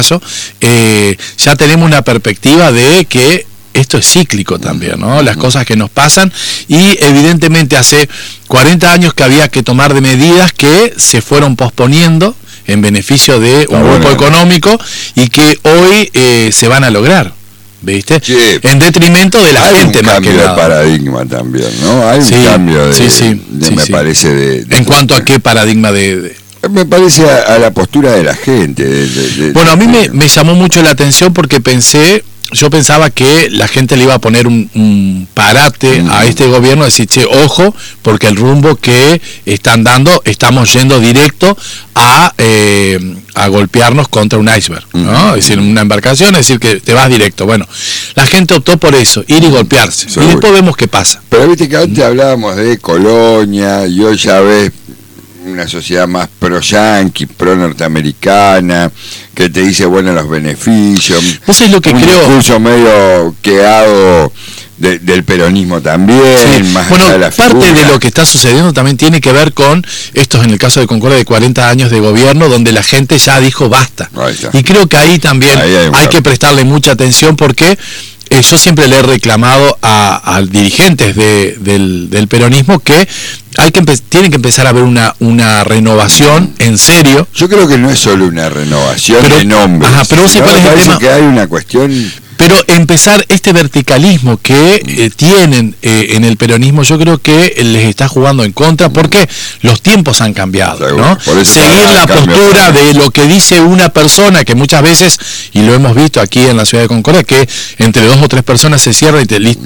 ya tenemos una perspectiva de que esto es cíclico también, ¿no? Las cosas que nos pasan, y evidentemente hace 40 años que había que tomar de medidas que se fueron posponiendo en beneficio de un grupo económico y que hoy se van a lograr, ¿viste? Sí. En detrimento de la gente más que nada. Hay un cambio de paradigma también, ¿no? Hay un cambio me parece de ¿En cuanto a qué paradigma Me parece a la postura de la gente. Bueno, a mí me llamó mucho la atención porque yo pensaba que la gente le iba a poner un parate a este gobierno, decir, che, ojo, porque el rumbo que están dando, estamos yendo directo a golpearnos contra un iceberg, ¿no? Es decir, una embarcación, es decir, que te vas directo. Bueno, la gente optó por eso, ir y golpearse. Seguro. Y después vemos qué pasa. Pero viste que antes hablábamos de colonia, y hoy ya ves una sociedad más pro-yanqui, pro-norteamericana, que te dice, bueno, los beneficios. Eso es lo que creo. Un discurso medio quedado del peronismo también. Sí. Más bueno, allá de la parte figura. de lo que está sucediendo también tiene que ver con estos, en el caso de Concordia, de 40 años de gobierno, donde la gente ya dijo basta. Y creo que ahí también hay que prestarle mucha atención, porque yo siempre le he reclamado a dirigentes del peronismo que tienen que empezar a haber una renovación en serio. Yo creo que no es solo una renovación de nombres. Pero vos me parece que hay una cuestión. Pero empezar este verticalismo que tienen en el peronismo, yo creo que les está jugando en contra, porque los tiempos han cambiado, ¿no? Seguir la postura de lo que dice una persona, que muchas veces, y lo hemos visto aquí en la ciudad de Concordia, que entre 2 o 3 personas se cierran y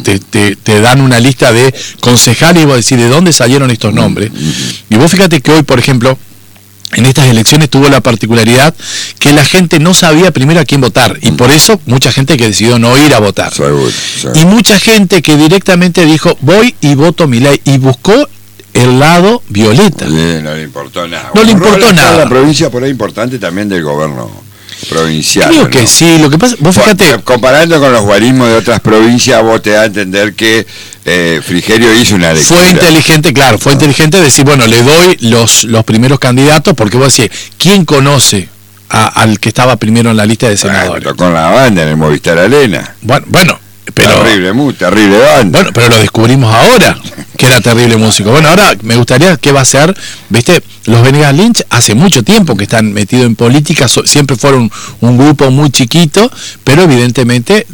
te dan una lista de concejales, y vos decís, ¿de dónde salieron estos nombres? Y vos fíjate que hoy, por ejemplo, en estas elecciones tuvo la particularidad que la gente no sabía primero a quién votar, y por eso mucha gente que decidió no ir a votar. Y mucha gente que directamente dijo, voy y voto Milei, y buscó el lado violeta. No le importó nada. No le importó nada. La provincia por ahí importante también del gobierno provincial. Creo que sí, lo que pasa, vos fíjate. Comparando con los guarismos de otras provincias, vos te da a entender que Frigerio hizo una lectura. Fue inteligente, claro, fue inteligente decir, bueno, le doy los primeros candidatos, porque vos decís, ¿quién conoce al que estaba primero en la lista de senadores? Con la banda en el Movistar Arena. Bueno, pero terrible banda. Bueno, pero lo descubrimos ahora, que era terrible músico. Bueno, ahora me gustaría, ¿qué va a hacer? ¿Viste? Los Venegas Lynch hace mucho tiempo que están metidos en política, siempre fueron un grupo muy chiquito, pero evidentemente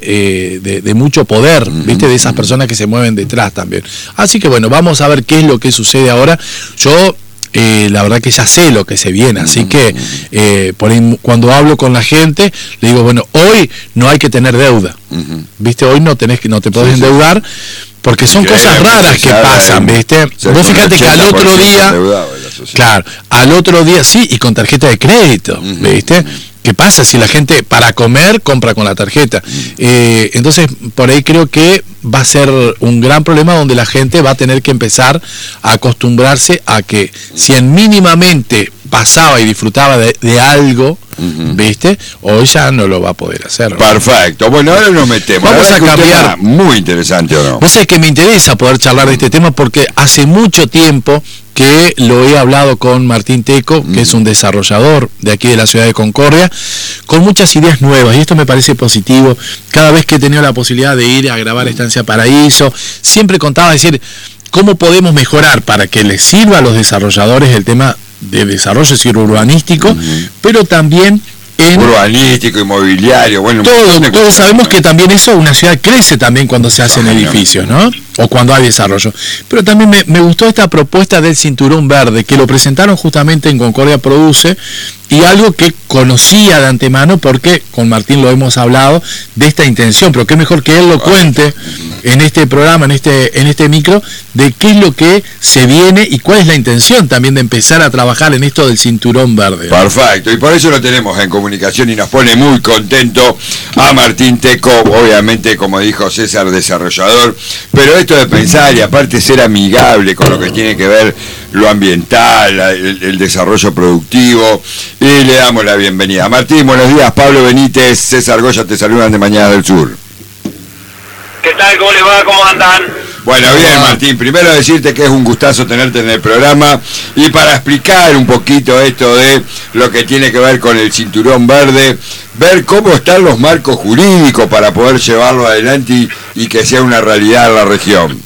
de mucho poder, ¿viste? De esas personas que se mueven detrás también. Así que bueno, vamos a ver qué es lo que sucede ahora. Yo la verdad que ya sé lo que se viene, así que por ahí, cuando hablo con la gente, le digo, bueno, hoy no hay que tener deuda, ¿viste? Hoy no te podés endeudar, porque son cosas raras que pasan, ¿viste? Vos fíjate que al otro día, sí, y con tarjeta de crédito, ¿viste? ¿Qué pasa si la gente para comer compra con la tarjeta? Entonces, por ahí creo que va a ser un gran problema, donde la gente va a tener que empezar a acostumbrarse a que si mínimamente pasaba y disfrutaba de algo, ¿viste? Hoy ya no lo va a poder hacer, ¿no? Perfecto. Bueno, ahora nos metemos. Vamos a cambiar. Muy interesante, ¿o no? Vos sabés que me interesa poder charlar de este tema, porque hace mucho tiempo que lo he hablado con Martín Teco, que es un desarrollador de aquí de la ciudad de Concordia, con muchas ideas nuevas, y esto me parece positivo. Cada vez que he tenido la posibilidad de ir a grabar Estancia Paraíso, siempre contaba, decir, cómo podemos mejorar para que les sirva a los desarrolladores el tema de desarrollo urbanístico, pero también urbanístico, inmobiliario, bueno, todos sabemos que también eso, una ciudad crece también cuando se hacen edificios, ¿no? O cuando hay desarrollo. Pero también me gustó esta propuesta del cinturón verde, que lo presentaron justamente en Concordia Produce, y algo que conocía de antemano, porque con Martín lo hemos hablado de esta intención, pero qué mejor que él lo cuente en este programa, en este micro, de qué es lo que se viene y cuál es la intención también de empezar a trabajar en esto del cinturón verde. Perfecto, y por eso lo tenemos en comunicación, y nos pone muy contento a Martín Teco, obviamente, como dijo César, desarrollador, pero esto de pensar y aparte ser amigable con lo que tiene que ver lo ambiental, el desarrollo productivo, y le damos la bienvenida. Martín, buenos días. Pablo Benítez, César Goya te saludan de Mañana del Sur. ¿Qué tal? ¿Cómo les va? ¿Cómo andan? Bueno, bien, Martín, primero decirte que es un gustazo tenerte en el programa y para explicar un poquito esto de lo que tiene que ver con el cinturón verde, ver cómo están los marcos jurídicos para poder llevarlo adelante y que sea una realidad en la región.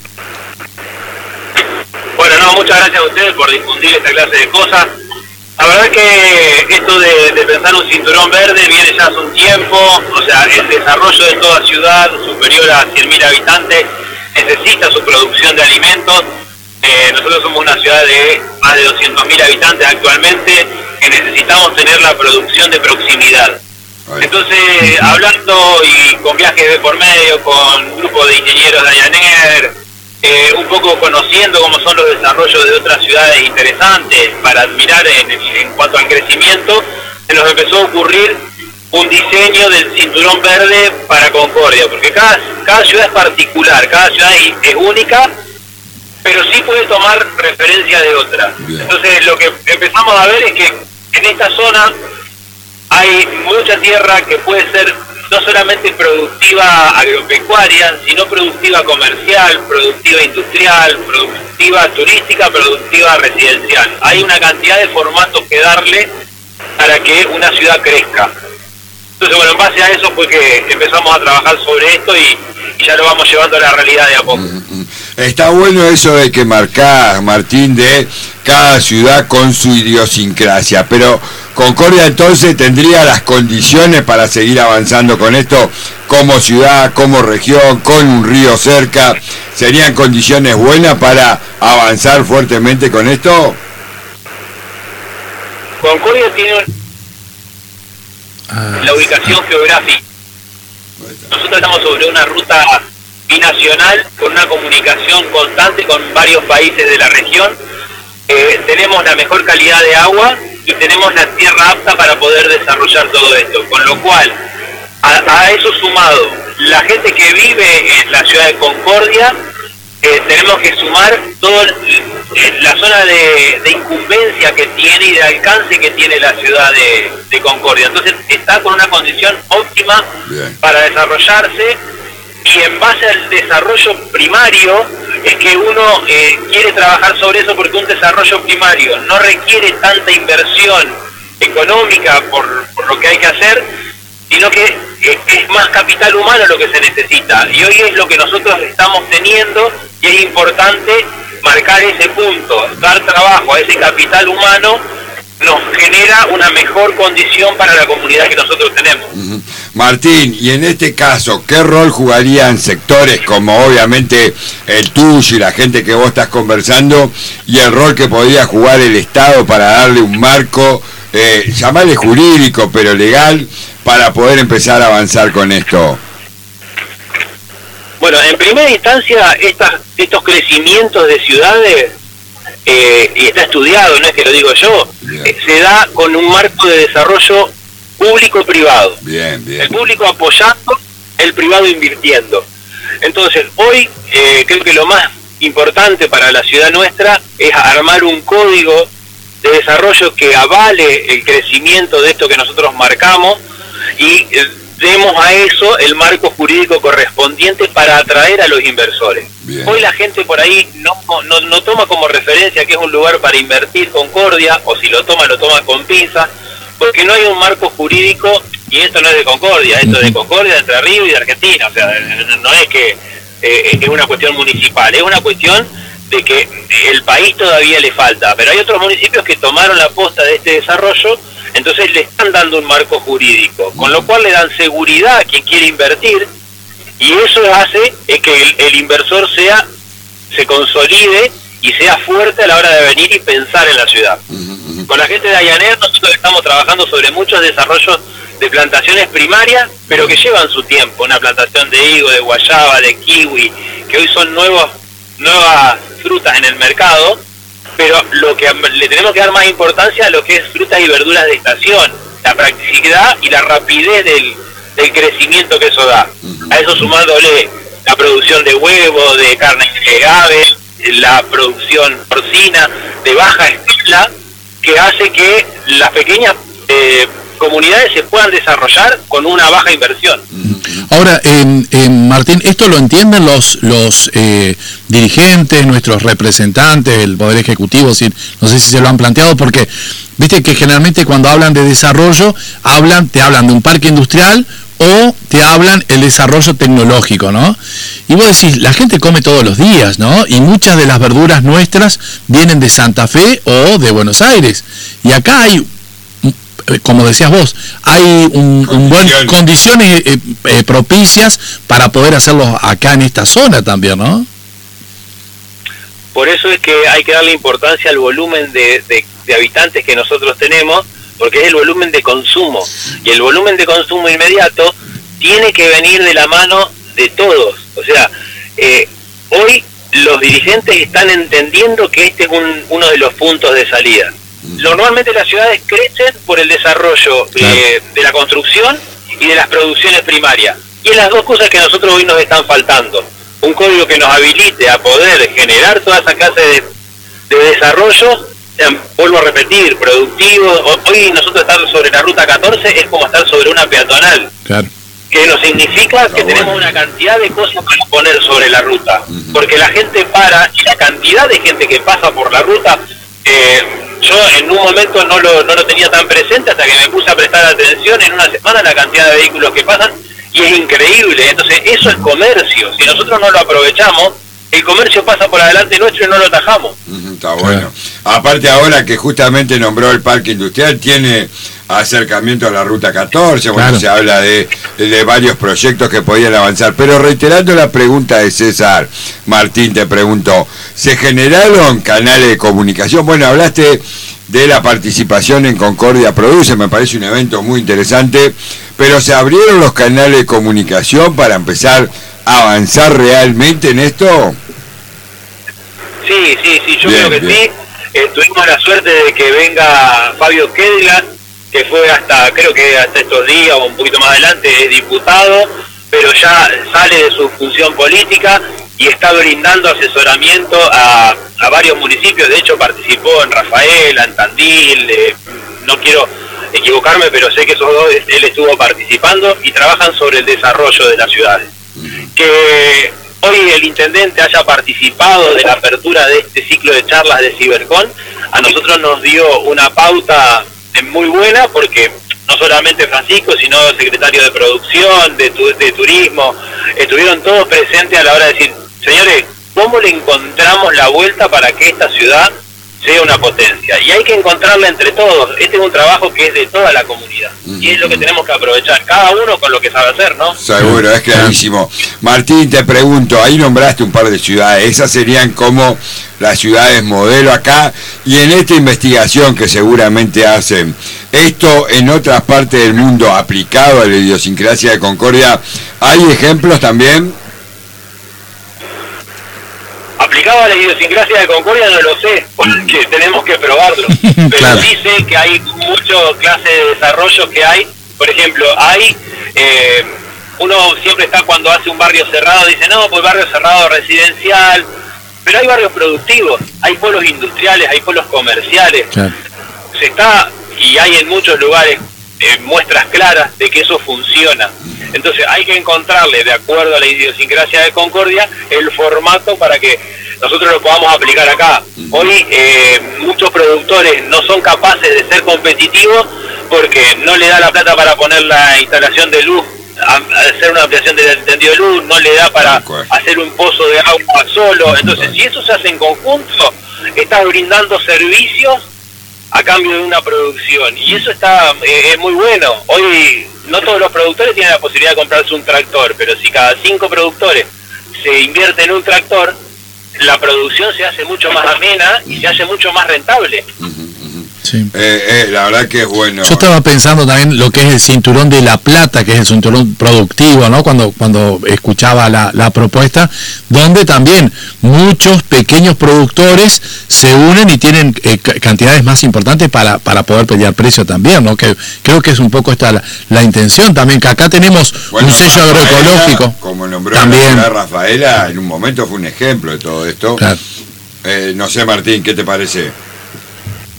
Bueno, no, muchas gracias a ustedes por difundir esta clase de cosas. La verdad que esto de pensar un cinturón verde viene ya hace un tiempo, o sea, el desarrollo de toda ciudad superior a 100.000 habitantes necesita su producción de alimentos. Nosotros somos una ciudad de más de 200.000 habitantes actualmente, que necesitamos tener la producción de proximidad. Entonces, hablando y con viajes de por medio, con grupos de ingenieros de Ayaner, un poco conociendo cómo son los desarrollos de otras ciudades interesantes para admirar en cuanto al crecimiento, se nos empezó a ocurrir un diseño del cinturón verde para Concordia, porque cada ciudad es particular, cada ciudad es única, pero sí puede tomar referencia de otra. Entonces lo que empezamos a ver es que en esta zona hay mucha tierra que puede ser no solamente productiva agropecuaria, sino productiva comercial, productiva industrial, productiva turística, productiva residencial. Hay una cantidad de formatos que darle para que una ciudad crezca. Entonces, bueno, en base a eso fue que empezamos a trabajar sobre esto y ya lo vamos llevando a la realidad de a poco. Está bueno eso de que marcás, Martín, de cada ciudad con su idiosincrasia, pero Concordia entonces tendría las condiciones para seguir avanzando con esto como ciudad, como región, con un río cerca. ¿Serían condiciones buenas para avanzar fuertemente con esto? Concordia tiene la ubicación geográfica. Nosotros estamos sobre una ruta binacional con una comunicación constante con varios países de la región. Tenemos la mejor calidad de agua y tenemos la tierra apta para poder desarrollar todo esto, con lo cual a eso sumado la gente que vive en la ciudad de Concordia, tenemos que sumar toda la zona de incumbencia que tiene y de alcance que tiene la ciudad de Concordia. Entonces está con una condición óptima para desarrollarse, y en base al desarrollo primario es que uno quiere trabajar sobre eso, porque un desarrollo primario no requiere tanta inversión económica por lo que hay que hacer, sino que es más capital humano lo que se necesita, y hoy es lo que nosotros estamos teniendo, y es importante marcar ese punto. Dar trabajo a ese capital humano nos genera una mejor condición para la comunidad que nosotros tenemos. Martín, y en este caso, ¿qué rol jugarían sectores como obviamente el tuyo y la gente que vos estás conversando, y el rol que podría jugar el Estado para darle un marco, llamarle jurídico, pero legal, para poder empezar a avanzar con esto? Bueno, en primera instancia, estos crecimientos de ciudades, y está estudiado, no es que lo digo yo, se da con un marco de desarrollo público-privado. El público apoyando, el privado invirtiendo. Entonces, hoy creo que lo más importante para la ciudad nuestra es armar un código de desarrollo que avale el crecimiento de esto que nosotros marcamos, y demos a eso el marco jurídico correspondiente para atraer a los inversores. Hoy la gente por ahí no toma como referencia que es un lugar para invertir Concordia, o si lo toma con pinzas, porque no hay un marco jurídico, y esto no es de Concordia, esto es de Concordia, de Entre Ríos y de Argentina. O sea, no es que es una cuestión municipal, es una cuestión de que el país todavía le falta, pero hay otros municipios que tomaron la posta de este desarrollo, entonces le están dando un marco jurídico, con lo cual le dan seguridad a quien quiere invertir, y eso hace que el inversor se consolide y sea fuerte a la hora de venir y pensar en la ciudad. Con la gente de Ayaner nosotros estamos trabajando sobre muchos desarrollos de plantaciones primarias, pero que llevan su tiempo. Una plantación de higo, de guayaba, de kiwi, que hoy son nuevas frutas en el mercado, pero lo que le tenemos que dar más importancia a lo que es frutas y verduras de estación, la practicidad y la rapidez del crecimiento que eso da. A eso sumándole la producción de huevos, de carne de ave, la producción porcina de baja escala, que hace que las pequeñas comunidades se puedan desarrollar con una baja inversión. Ahora, Martín, ¿esto lo entienden los dirigentes, nuestros representantes, el Poder Ejecutivo? No sé si se lo han planteado, porque viste que generalmente cuando hablan de desarrollo, te hablan de un parque industrial o te hablan el desarrollo tecnológico, ¿no? Y vos decís, la gente come todos los días, ¿no? Y muchas de las verduras nuestras vienen de Santa Fe o de Buenos Aires. Y acá hay, como decías vos, hay condiciones propicias para poder hacerlo acá en esta zona también, ¿no? Por eso es que hay que darle importancia al volumen de habitantes que nosotros tenemos, porque es el volumen de consumo, y el volumen de consumo inmediato tiene que venir de la mano de todos. O sea, hoy los dirigentes están entendiendo que este es uno de los puntos de salida. Normalmente las ciudades crecen por el desarrollo de la construcción y de las producciones primarias, y es las dos cosas que a nosotros hoy nos están faltando. Un código que nos habilite a poder generar toda esa clase de desarrollo. Vuelvo a repetir, productivo. Hoy nosotros estar sobre la ruta 14 es como estar sobre una peatonal. Claro. Que nos significa que tenemos una cantidad de cosas para poner sobre la ruta. Porque la gente para, y la cantidad de gente que pasa por la ruta, yo en un momento no lo tenía tan presente hasta que me puse a prestar atención en una semana la cantidad de vehículos que pasan, y es increíble. Entonces eso es comercio. Si nosotros no lo aprovechamos, el comercio pasa por adelante nuestro y no lo atajamos. Está bueno. Aparte ahora que justamente nombró el parque industrial, tiene acercamiento a la ruta 14, bueno, se habla de varios proyectos que podían avanzar. Pero reiterando la pregunta de César, Martín te preguntó, ¿se generaron canales de comunicación? Bueno, hablaste de la participación en Concordia Produce, me parece un evento muy interesante, pero ¿se abrieron los canales de comunicación para empezar a avanzar realmente en esto? Sí, yo creo que sí. Tuvimos la suerte de que venga Fabio Kedla, que fue creo que hasta estos días o un poquito más adelante es diputado, pero ya sale de su función política y está brindando asesoramiento a varios municipios. De hecho participó en Rafaela, en Tandil, no quiero equivocarme, pero sé que esos dos él estuvo participando y trabajan sobre el desarrollo de las ciudades. Que hoy el intendente haya participado de la apertura de este ciclo de charlas de Cibercon, a nosotros nos dio una pauta muy buena, porque no solamente Francisco, sino el secretario de Producción, de Turismo, estuvieron todos presentes a la hora de decir, señores, ¿cómo le encontramos la vuelta para que esta ciudad sea una potencia? Y hay que encontrarla entre todos. Este es un trabajo que es de toda la comunidad. Y es lo que tenemos que aprovechar, cada uno con lo que sabe hacer, ¿no? Seguro, es clarísimo. Martín, te pregunto, ahí nombraste un par de ciudades, esas serían como las ciudades modelo acá, y en esta investigación que seguramente hacen, esto en otras partes del mundo aplicado a la idiosincrasia de Concordia, ¿hay ejemplos también? Aplicado a la idiosincrasia de Concordia no lo sé, porque tenemos que probarlo. Pero sí sé que hay muchas clases de desarrollo que hay. Por ejemplo, uno siempre está cuando hace un barrio cerrado, dice, no, pues barrio cerrado residencial, pero hay barrios productivos, hay pueblos industriales, hay pueblos comerciales. Y hay en muchos lugares muestras claras de que eso funciona. Entonces hay que encontrarle, de acuerdo a la idiosincrasia de Concordia, el formato para que nosotros lo podamos aplicar acá. Hoy muchos productores no son capaces de ser competitivos porque no le da la plata para poner la instalación de luz, hacer una ampliación del tendido de luz, no le da para hacer un pozo de agua solo. Entonces, si eso se hace en conjunto, estás brindando servicios a cambio de una producción, y eso es muy bueno. Hoy no todos los productores tienen la posibilidad de comprarse un tractor, pero si cada 5 productores se invierte en un tractor, la producción se hace mucho más amena y se hace mucho más rentable. Sí. La verdad que es bueno. Yo estaba pensando también lo que es el cinturón de La Plata, que es el cinturón productivo, ¿no? Cuando escuchaba la propuesta, donde también muchos pequeños productores se unen y tienen cantidades más importantes para poder pelear precio también, ¿no? Que creo que es un poco esta la intención también, que acá tenemos un sello agroecológico. Como nombró también. Rafaela, en un momento fue un ejemplo de todo esto. Claro. No sé, Martín, ¿qué te parece?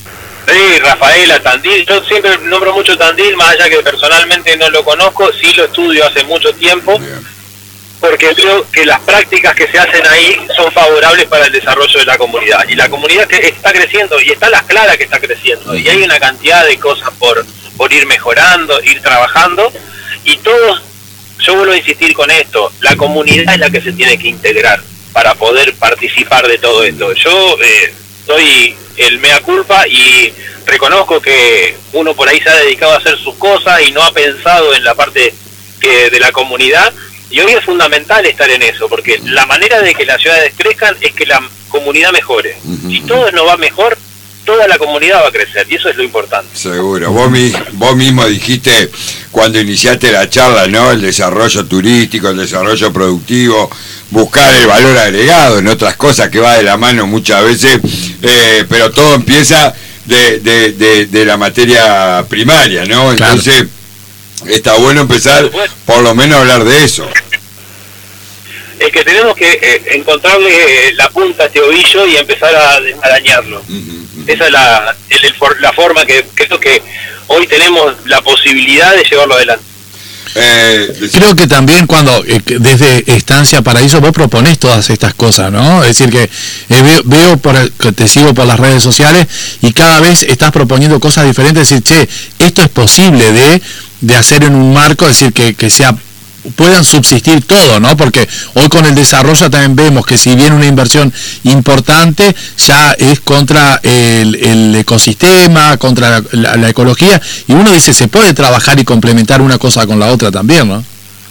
Sí, Rafaela, Tandil, yo siempre nombro mucho Tandil, más allá que personalmente no lo conozco, sí lo estudio hace mucho tiempo, porque creo que las prácticas que se hacen ahí son favorables para el desarrollo de la comunidad, y la comunidad que está creciendo, y está a las claras que está creciendo, y hay una cantidad de cosas por ir mejorando, ir trabajando, y todos, yo vuelvo a insistir con esto, la comunidad es la que se tiene que integrar para poder participar de todo esto. Yo soy el mea culpa y reconozco que uno por ahí se ha dedicado a hacer sus cosas y no ha pensado en la parte de la comunidad, y hoy es fundamental estar en eso, porque la manera de que las ciudades crezcan es que la comunidad mejore. Si todo no va mejor, toda la comunidad va a crecer, y eso es lo importante. Seguro. Vos mismo dijiste cuando iniciaste la charla, ¿no? El desarrollo turístico, el desarrollo productivo, buscar el valor agregado en otras cosas que va de la mano muchas veces, pero todo empieza de la materia primaria, ¿no? Entonces, está bueno empezar por lo menos a hablar de eso. Es que tenemos que encontrarle la punta a este ovillo y empezar a desmarañarlo. Esa es la forma que creo que hoy tenemos la posibilidad de llevarlo adelante. Creo que también cuando desde Estancia Paraíso vos proponés todas estas cosas, ¿no? Es decir que veo que te sigo por las redes sociales y cada vez estás proponiendo cosas diferentes, decir, che, esto es posible de hacer en un marco, es decir, que sea puedan subsistir todo, ¿no? Porque hoy con el desarrollo también vemos que si bien una inversión importante, ya es contra el ecosistema, contra la ecología, y uno dice, se puede trabajar y complementar una cosa con la otra también, ¿no?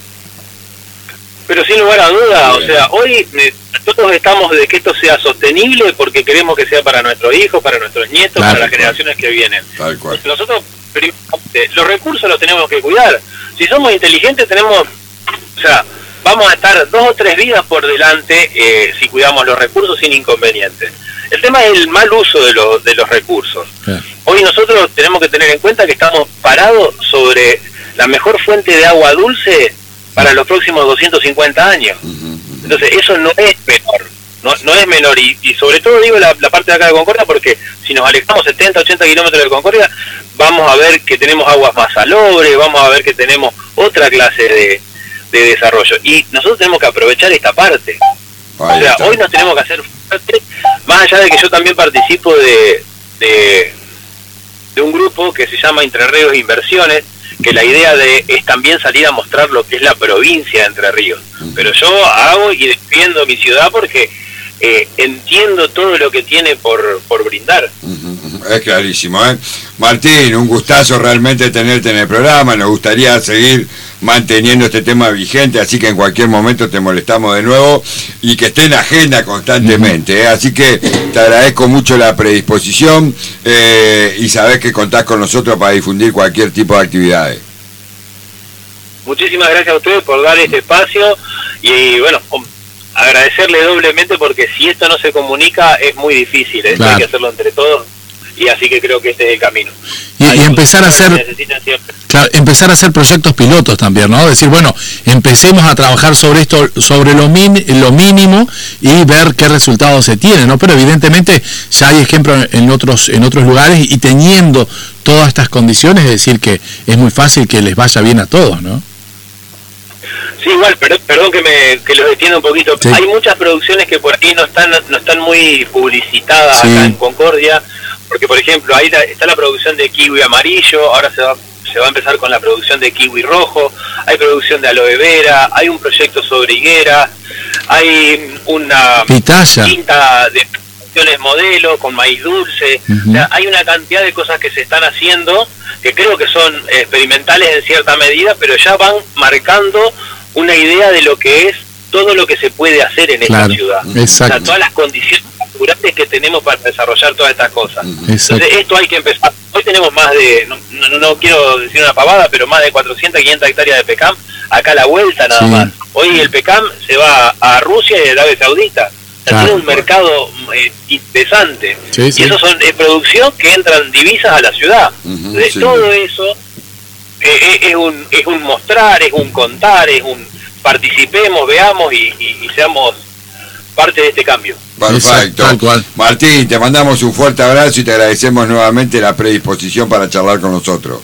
Pero sin lugar a duda, o sea, hoy nosotros estamos de que esto sea sostenible porque queremos que sea para nuestros hijos, para nuestros nietos, para las generaciones que vienen. Tal cual. Nosotros, los recursos los tenemos que cuidar. Si somos inteligentes tenemos, o sea, vamos a estar 2 o 3 vidas por delante si cuidamos los recursos sin inconvenientes. El tema es el mal uso de los recursos. Hoy nosotros tenemos que tener en cuenta que estamos parados sobre la mejor fuente de agua dulce para los próximos 250 años. Entonces eso no es menor, no es menor, y sobre todo digo la parte de acá de Concordia, porque si nos alejamos 70, 80 kilómetros de Concordia, vamos a ver que tenemos aguas más salobres, vamos a ver que tenemos otra clase de desarrollo, y nosotros tenemos que aprovechar esta parte. O sea, hoy nos tenemos que hacer fuerte, más allá de que yo también participo de un grupo que se llama Entre Ríos Inversiones, que la idea es también salir a mostrar lo que es la provincia de Entre Ríos. Pero yo hago y defiendo mi ciudad porque entiendo todo lo que tiene por brindar. Es clarísimo, ¿eh? Martín, un gustazo realmente tenerte en el programa, nos gustaría seguir manteniendo este tema vigente, así que en cualquier momento te molestamos de nuevo y que esté en agenda constantemente, ¿eh? Así que te agradezco mucho la predisposición y sabés que contás con nosotros para difundir cualquier tipo de actividades. Muchísimas gracias a ustedes por dar este espacio y bueno, agradecerle doblemente porque si esto no se comunica es muy difícil, claro. Hay que hacerlo entre todos. Y así que creo que este es el camino. Y empezar a hacer, claro, empezar a hacer proyectos pilotos también, ¿no? Decir, bueno, empecemos a trabajar sobre esto, sobre lo mínimo y ver qué resultados se tienen, ¿no? Pero evidentemente ya hay ejemplos en otros lugares y teniendo todas estas condiciones, es decir, que es muy fácil que les vaya bien a todos, ¿no? Sí, igual, perdón que los detenga un poquito. Sí. Hay muchas producciones que por ahí no están muy publicitadas, sí, acá en Concordia. Porque, por ejemplo, ahí está la producción de kiwi amarillo, ahora se va a empezar con la producción de kiwi rojo, hay producción de aloe vera, hay un proyecto sobre higuera, hay una quinta de producciones modelo con maíz dulce, o sea, hay una cantidad de cosas que se están haciendo que creo que son experimentales en cierta medida, pero ya van marcando una idea de lo que es todo lo que se puede hacer en esta ciudad. Exacto. O sea, todas las condiciones que tenemos para desarrollar todas estas cosas. Entonces esto hay que empezar. Hoy tenemos más de, no quiero decir una pavada, pero más de 400, 500 hectáreas de pecam acá a la vuelta nada más. Hoy el pecam se va a Rusia y a Arabia Saudita. Tiene un mercado interesante. Y eso son producción que entran divisas a la ciudad. Entonces, todo eso es un mostrar, es un contar, es un participemos, veamos y seamos parte de este cambio. Perfecto. Tal cual. Martín, te mandamos un fuerte abrazo y te agradecemos nuevamente la predisposición para charlar con nosotros.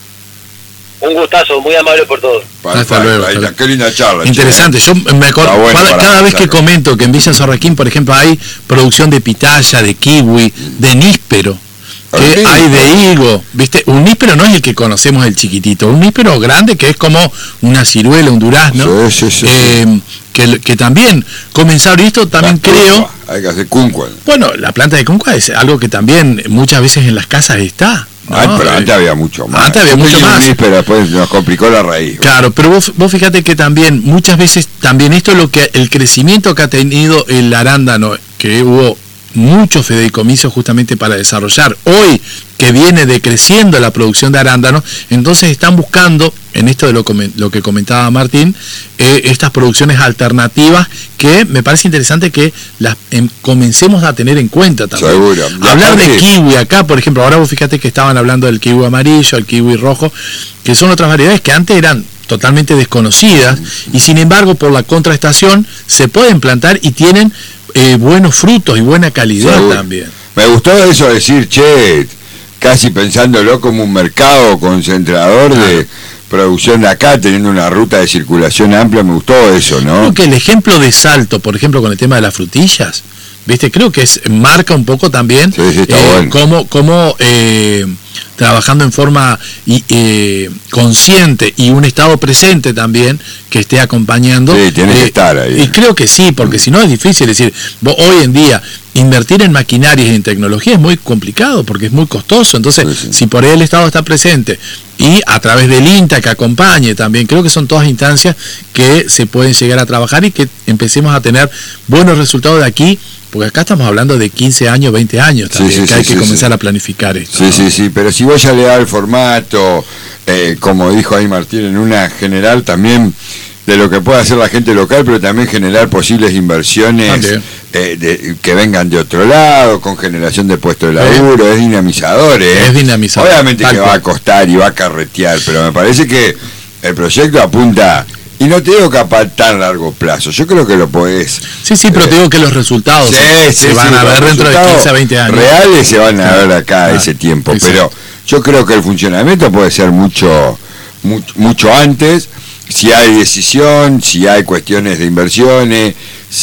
Un gustazo, muy amable por todo. Hasta luego. Qué linda charla. Interesante. Yo me acuerdo, bueno cada vez que comento que en Villa Sorraquín, por ejemplo, hay producción de pitaya, de kiwi, de níspero, que hay de higo, ¿viste? Un níspero no es el que conocemos, el chiquitito, un níspero grande que es como una ciruela, un durazno, que también comenzaron, y esto también creo... Hay que hacer cuncua. Bueno, la planta de cuncua es algo que también muchas veces en las casas está. ¿no? Pero antes había mucho más. Antes había mucho más. Pero después nos complicó la raíz. Claro, pero vos fíjate que también, muchas veces, también esto es lo que, el crecimiento que ha tenido el arándano, que hubo muchos fideicomisos justamente para desarrollar. Hoy, que viene decreciendo la producción de arándanos, entonces están buscando, en esto de lo que comentaba Martín, estas producciones alternativas que me parece interesante que las comencemos a tener en cuenta también. Seguro. Hablar de kiwi acá, por ejemplo, ahora vos fíjate que estaban hablando del kiwi amarillo, el kiwi rojo, que son otras variedades que antes eran totalmente desconocidas y sin embargo por la contraestación se pueden plantar y tienen buenos frutos y buena calidad. Seguro. También. Me gustó eso de decir, che, casi pensándolo como un mercado concentrador de producción de acá, teniendo una ruta de circulación amplia, me gustó eso, ¿no? Creo que el ejemplo de Salto, por ejemplo, con el tema de las frutillas, ¿viste? Creo que marca un poco también bueno. cómo trabajando en forma consciente y un estado presente también que esté acompañando. Sí, tiene que estar ahí. Y creo que sí, porque si no es difícil. Es decir, hoy en día invertir en maquinarias y en tecnología es muy complicado porque es muy costoso. Entonces, si por ahí el Estado está presente y a través del INTA que acompañe también, creo que son todas instancias que se pueden llegar a trabajar y que empecemos a tener buenos resultados de aquí. Porque acá estamos hablando de 15 años, 20 años también, que hay que comenzar a planificar esto. Sí, pero si vos ya le das el formato, como dijo ahí Martín, en una general también de lo que puede hacer la gente local, pero también generar posibles inversiones que vengan de otro lado, con generación de puestos de laburo, es dinamizador. Es dinamizador. Obviamente que va a costar y va a carretear, pero me parece que el proyecto apunta... Y no te digo que a tan largo plazo, yo creo que lo podés. Sí, pero te digo que los resultados se van a ver dentro de 15 a 20 años. Reales se van a ver acá ese tiempo, pero yo creo que el funcionamiento puede ser mucho antes, si hay decisión, si hay cuestiones de inversiones,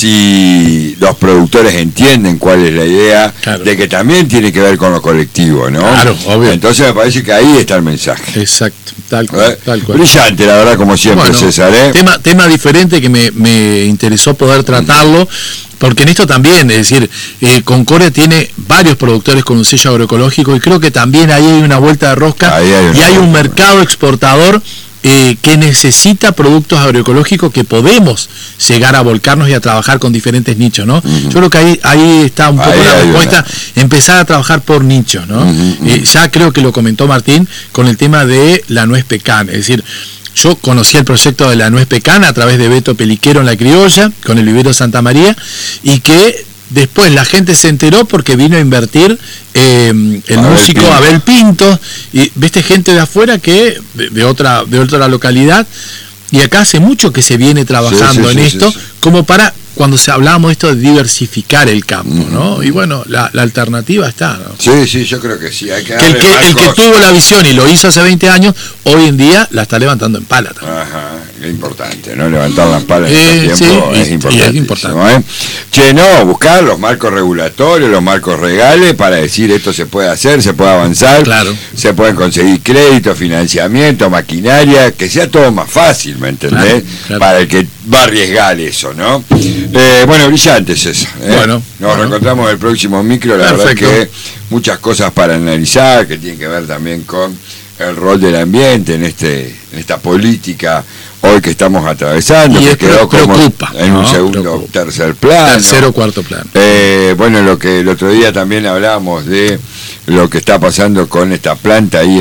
si los productores entienden cuál es la idea, de que también tiene que ver con lo colectivo, ¿no? Claro, obvio. Entonces me parece que ahí está el mensaje. Exacto, tal cual. Brillante, la verdad, como siempre, bueno, César. Tema diferente que me interesó poder tratarlo, porque en esto también, es decir, Concordia tiene varios productores con un sello agroecológico y creo que también ahí hay una vuelta de rosca hay un mercado exportador que necesita productos agroecológicos que podemos llegar a volcarnos y a trabajar con diferentes nichos, ¿no? Yo creo que ahí está un poco la respuesta, empezar a trabajar por nichos, ¿no? Ya creo que lo comentó Martín con el tema de la nuez pecan, es decir, yo conocí el proyecto de la nuez pecan a través de Beto Peliquero en La Criolla, con el vivero Santa María, y que después la gente se enteró porque vino a invertir el músico Abel Pinto, y viste gente de afuera que de otra localidad, y acá hace mucho que se viene trabajando en esto, como para cuando hablábamos de esto de diversificar el campo, ¿no? Y bueno, la alternativa está, ¿no? Sí, yo creo que sí. Hay que el que tuvo la visión y lo hizo hace 20 años, hoy en día la está levantando en pala también. Ajá, es importante, ¿no? Levantar las palas en este tiempo es importante. Che, no, buscar los marcos regulatorios, los marcos legales para decir esto se puede hacer, se puede avanzar, se pueden conseguir créditos, financiamiento, maquinaria, que sea todo más fácil, ¿me entendés? Claro. Para el que va a arriesgar eso, ¿no? Bueno, brillantes eso. Nos reencontramos el próximo micro, la verdad que muchas cosas para analizar, que tienen que ver también con el rol del ambiente en esta política hoy que estamos atravesando, que quedó como en un segundo, tercer plano. Tercero, cuarto plano. Bueno, lo que el otro día también hablábamos de lo que está pasando con esta planta ahí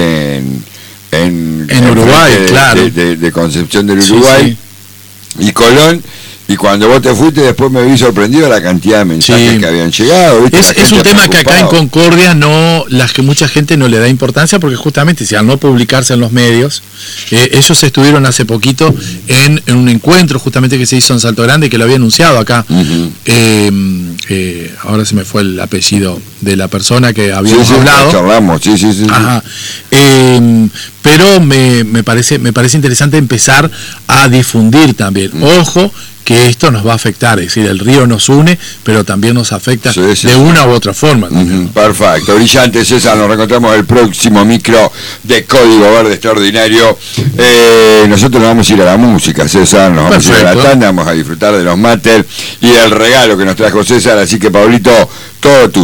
en Uruguay, de Concepción del Uruguay y Colón, Y cuando vos te fuiste, después me vi sorprendido la cantidad de mensajes que habían llegado. ¿Viste? Es un tema que acá en Concordia mucha gente no le da importancia, porque justamente si al no publicarse en los medios, ellos estuvieron hace poquito en un encuentro justamente que se hizo en Salto Grande, que lo había anunciado acá. Ahora se me fue el apellido de la persona que habíamos hablado. Charlamos, sí. Ajá. Pero me parece interesante empezar a difundir también. Ojo, que esto nos va a afectar, es decir, el río nos une, pero también nos afecta de una u otra forma. Perfecto, brillante, César, nos reencontramos el próximo micro de Código Verde Extraordinario. Nosotros nos vamos a ir a la música, César, nos vamos a ir a la tanda, vamos a disfrutar de los mates y del regalo que nos trajo César, así que Pablito, todo tuyo.